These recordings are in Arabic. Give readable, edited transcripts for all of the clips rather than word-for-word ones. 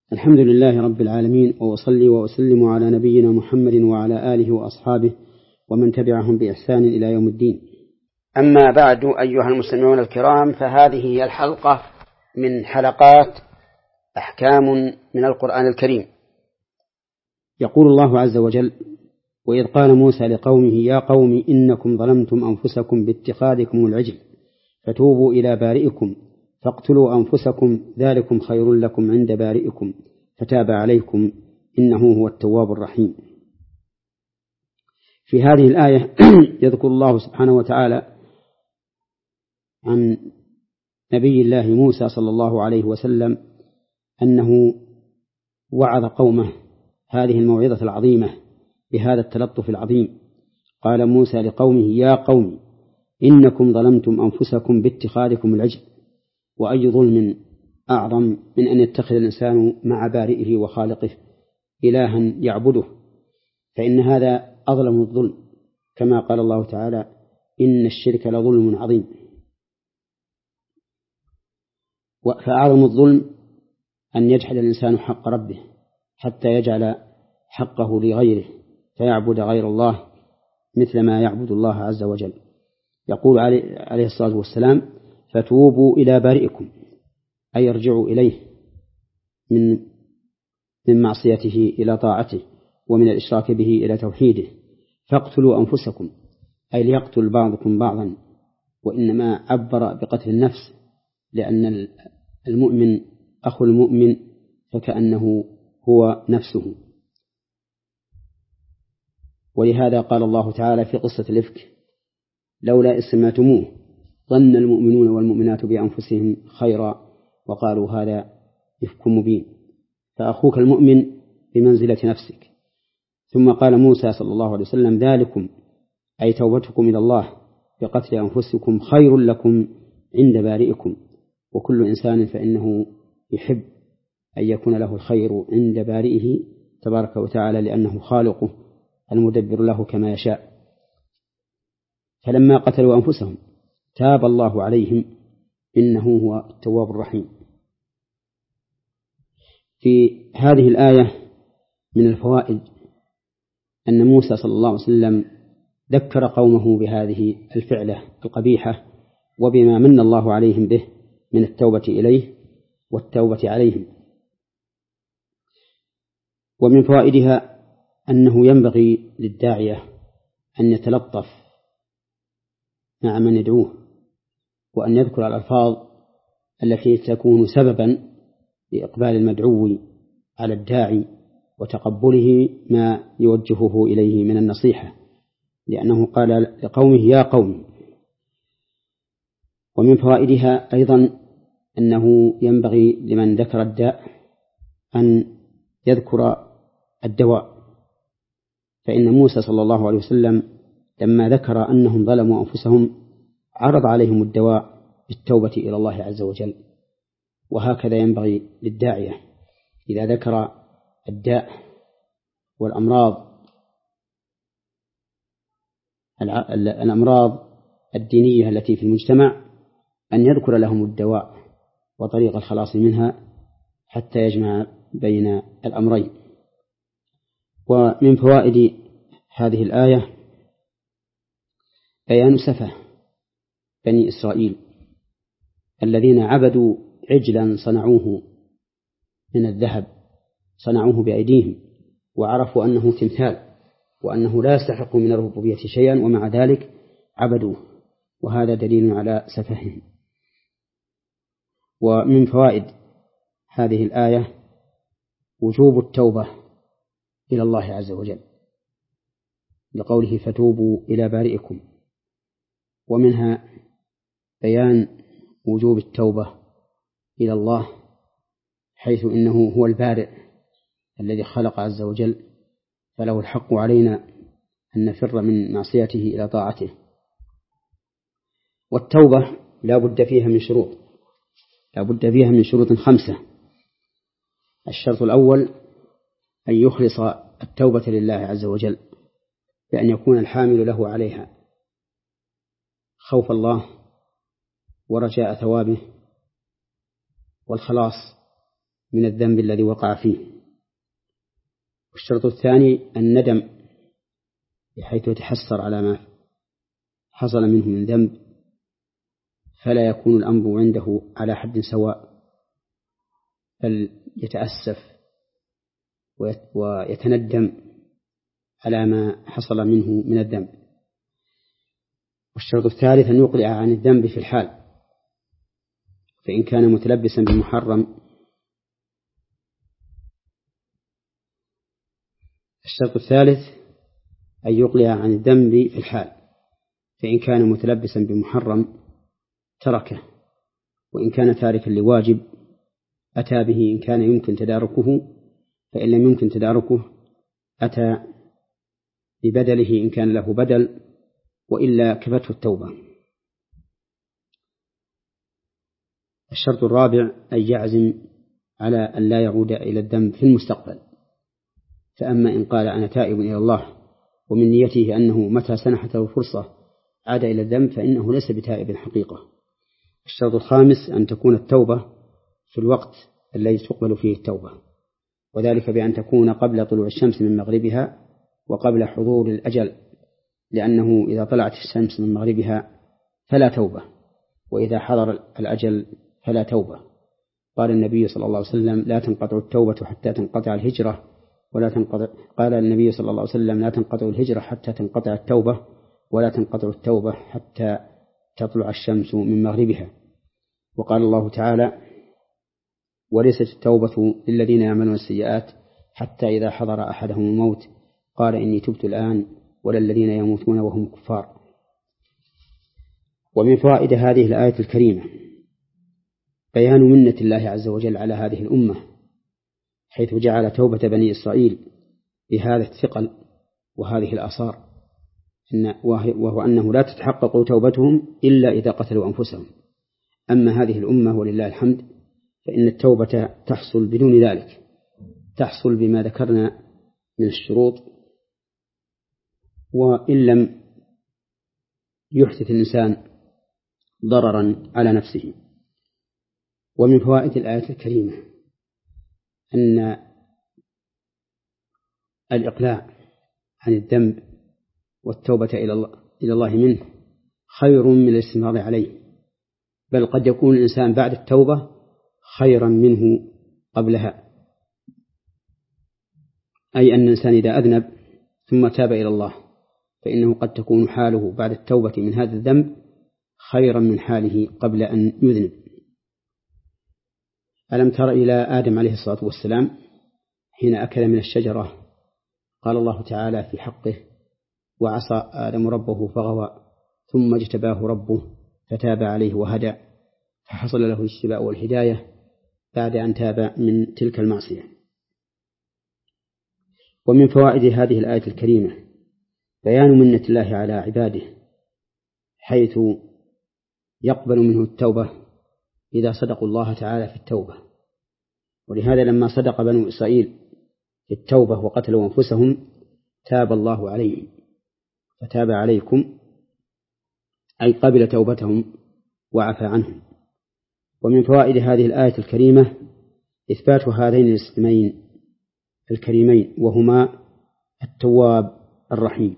الحمد لله رب العالمين، وأصلي وأسلم على نبينا محمد وعلى آله وأصحابه ومن تبعهم بإحسان إلى يوم الدين. أما بعد، أيها المستمعون الكرام، فهذه هي الحلقة من حلقات أحكام من القرآن الكريم. يقول الله عز وجل: وإذ قال موسى لقومه يا قوم إنكم ظلمتم أنفسكم باتخاذكم العجل فتوبوا إلى بارئكم فاقتلوا أنفسكم ذلكم خير لكم عند بارئكم فتاب عليكم إنه هو التواب الرحيم. في هذه الآية يذكر الله سبحانه وتعالى عن نبي الله موسى صلى الله عليه وسلم أنه وعظ قومه هذه الموعظة العظيمة بهذا التلطف العظيم. قال موسى لقومه يا قوم إنكم ظلمتم أنفسكم باتخاذكم العجل. وأي ظلم أعظم من أن يتخذ الإنسان مع بارئه وخالقه إلها يعبده، فإن هذا أظلم الظلم، كما قال الله تعالى إن الشرك لظلم عظيم. فأعظم الظلم أن يجحد الإنسان حق ربه حتى يجعل حقه لغيره فيعبد غير الله مثل ما يعبد الله عز وجل. يقول عليه الصلاة والسلام فتوبوا إلى بارئكم، أي ارجعوا إليه من معصيته إلى طاعته، ومن الإشراك به إلى توحيده. فاقتلوا أنفسكم، أي ليقتل بعضكم بعضا، وإنما عبر بقتل النفس لأن المؤمن أخو المؤمن فكأنه هو نفسه. ولهذا قال الله تعالى في قصة الإفك لولا إذ سمعتموه ظن المؤمنون والمؤمنات بأنفسهم خيرا وقالوا هذا إفك مبين. فأخوك المؤمن بمنزلة نفسك. ثم قال موسى صلى الله عليه وسلم ذلكم أي توبتكم إلى الله بقتل أنفسكم خير لكم عند بارئكم. وكل إنسان فإنه يحب أن يكون له الخير عند بارئه تبارك وتعالى، لأنه خالقه المدبر له كما يشاء. فلما قتلوا أنفسهم تاب الله عليهم إنه هو التواب الرحيم. في هذه الآية من الفوائد أن موسى صلى الله عليه وسلم ذكر قومه بهذه الفعلة القبيحة وبما من الله عليهم به من التوبة إليه والتوبة عليهم. ومن فوائدها أنه ينبغي للداعية أن يتلطف مع من يدعوه، وأن يذكر الألفاظ التي تكون سببا لإقبال المدعو على الداعي وتقبله ما يوجهه إليه من النصيحة، لأنه قال لقومه يا قوم. ومن فوائدها أيضا أنه ينبغي لمن ذكر الداء أن يذكر الدواء، فإن موسى صلى الله عليه وسلم لما ذكر أنهم ظلموا أنفسهم عرض عليهم الدواء بالتوبة إلى الله عز وجل. وهكذا ينبغي للداعية إذا ذكر الداء الأمراض الدينية التي في المجتمع أن يذكر لهم الدواء وطريق الخلاص منها حتى يجمع بين الأمرين. ومن فوائد هذه الآية بيان سفه بني إسرائيل الذين عبدوا عجلا صنعوه من الذهب، صنعوه بأيديهم وعرفوا أنه تمثال وأنه لا يستحق من الربوبية شيئا، ومع ذلك عبدوه، وهذا دليل على سفههم. ومن فوائد هذه الآية وجوب التوبة إلى الله عز وجل لقوله فتوبوا إلى بارئكم، ومنها بيان وجوب التوبة إلى الله حيث إنه هو البارئ الذي خلق عز وجل، فله الحق علينا أن نفر من معصيته إلى طاعته. والتوبة لا بد فيها من شروط 5. الشرط الأول أن يخلص التوبة لله عز وجل بأن يكون الحامل له عليها خوف الله ورجاء ثوابه والخلاص من الذنب الذي وقع فيه. والشرط الثاني الندم، بحيث يتحسر على ما حصل منه من ذنب، فلا يكون الأمر عنده على حد سواء، بل يتأسف ويتندم على ما حصل منه من الذنب. والشرط الثالث أن يقلع عن الذنب في الحال، فإن كان متلبسا بمحرم. الشرط الثالث أن يقلع عن الذنب في الحال، فإن كان متلبسا بمحرم تركه، وإن كان تاركا لواجب أتى به إن كان يمكن تداركه، فإن لم يمكن تداركه أتى ببدله إن كان له بدل، وإلا كفته التوبة. الشرط الرابع أن يعزم على أن لا يعود إلى الذنب في المستقبل. فأما إن قال أنا تائب إلى الله ومن نيته أنه متى سنحت له فرصة عاد إلى الذنب، فإنه ليس بتائب حقيقة. الشرط الخامس أن تكون التوبة في الوقت الذي تقبل فيه التوبة، وذلك بأن تكون قبل طلوع الشمس من مغربها وقبل حضور الأجل، لأنه إذا طلعت الشمس من مغربها فلا توبة، وإذا حضر الأجل فلا توبة. قال النبي صلى الله عليه وسلم لا تنقطع التوبة حتى تنقطع الهجرة، قال النبي صلى الله عليه وسلم لا تنقطع الهجرة حتى تنقطع التوبة، ولا تنقطع التوبة حتى تطلع الشمس من مغربها. وقال الله تعالى وليست التوبة للذين يعملون السيئات حتى إذا حضر أحدهم الموت قال إني تبت الآن ولا الذين يموتون وهم كفار. ومن فوائد هذه الآية الكريمة بيان منة الله عز وجل على هذه الأمة، حيث جعل توبة بني إسرائيل بهذا الثقل وهذه الآثار، وهو أنه لا تتحقق توبتهم إلا إذا قتلوا أنفسهم. أما هذه الأمة ولله الحمد فإن التوبة تحصل بدون ذلك، تحصل بما ذكرنا من الشروط، وإن لم يحدث الإنسان ضررا على نفسه. ومن فوائد الآية الكريمة أن الإقلاع عن الذنب والتوبة إلى الله منه خير من الاستمرار عليه، بل قد يكون الإنسان بعد التوبة خيرا منه قبلها. أي أن الإنسان إذا أذنب ثم تاب إلى الله فإنه قد تكون حاله بعد التوبة من هذا الذنب خيرا من حاله قبل أن يذنب. ألم تر إلى آدم عليه الصلاة والسلام حين أكل من الشجرة قال الله تعالى في حقه وعصى آدم ربه فغوى ثم اجتباه ربه فتاب عليه وهدى، فحصل له الاجتباء والهداية بعد أن تاب من تلك المعصية. ومن فوائد هذه الآية الكريمة بيان منة الله على عباده، حيث يقبل منه التوبة إذا صدقوا الله تعالى في التوبة. ولهذا لما صدق بنو إسرائيل في التوبة وقتلوا أنفسهم تاب الله عليهم، فتاب عليكم أي قبل توبتهم وعفى عنهم. ومن فوائد هذه الآية الكريمة إثبات هذين الاسمين الكريمين، وهما التواب الرحيم،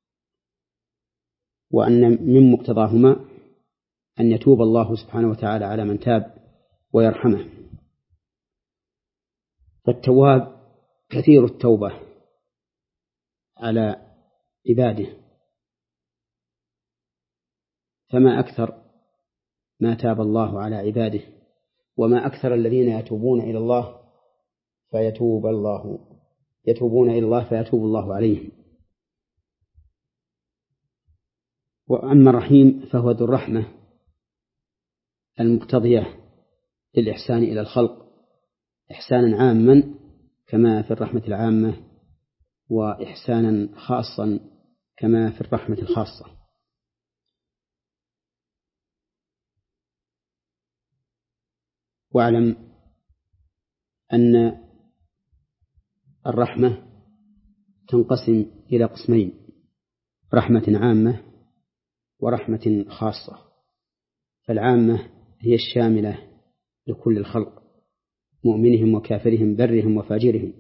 وأن من مقتضاهما أن يتوب الله سبحانه وتعالى على من تاب ويرحمه. فالتواب كثير التوبة على عباده، فما أكثر ما تاب الله على عباده، وما أكثر الذين يتوبون إلى الله فيتوب الله عليهم. وأما الرحيم فهو ذو الرحمة المقتضية للإحسان إلى الخلق إحسانا عاما كما في الرحمة العامة، وإحسانا خاصا كما في الرحمة الخاصة. واعلم أن الرحمة تنقسم إلى قسمين: رحمة عامة ورحمة خاصة. فالعامة هي الشاملة لكل الخلق، مؤمنهم وكافرهم برهم وفاجرهم.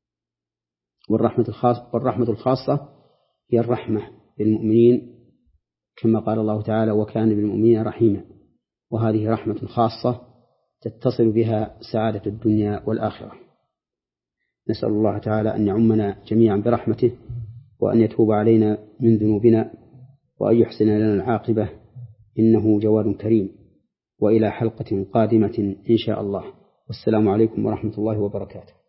والرحمة الخاصة هي الرحمة بالمؤمنين كما قال الله تعالى وكان بالمؤمنين رحيما، وهذه رحمة خاصة تتصل بها سعادة الدنيا والآخرة. نسأل الله تعالى أن يعمنا جميعا برحمته، وأن يتوب علينا من ذنوبنا، وأن يحسن لنا العاقبة، إنه جواد كريم. وإلى حلقة قادمة إن شاء الله، والسلام عليكم ورحمة الله وبركاته.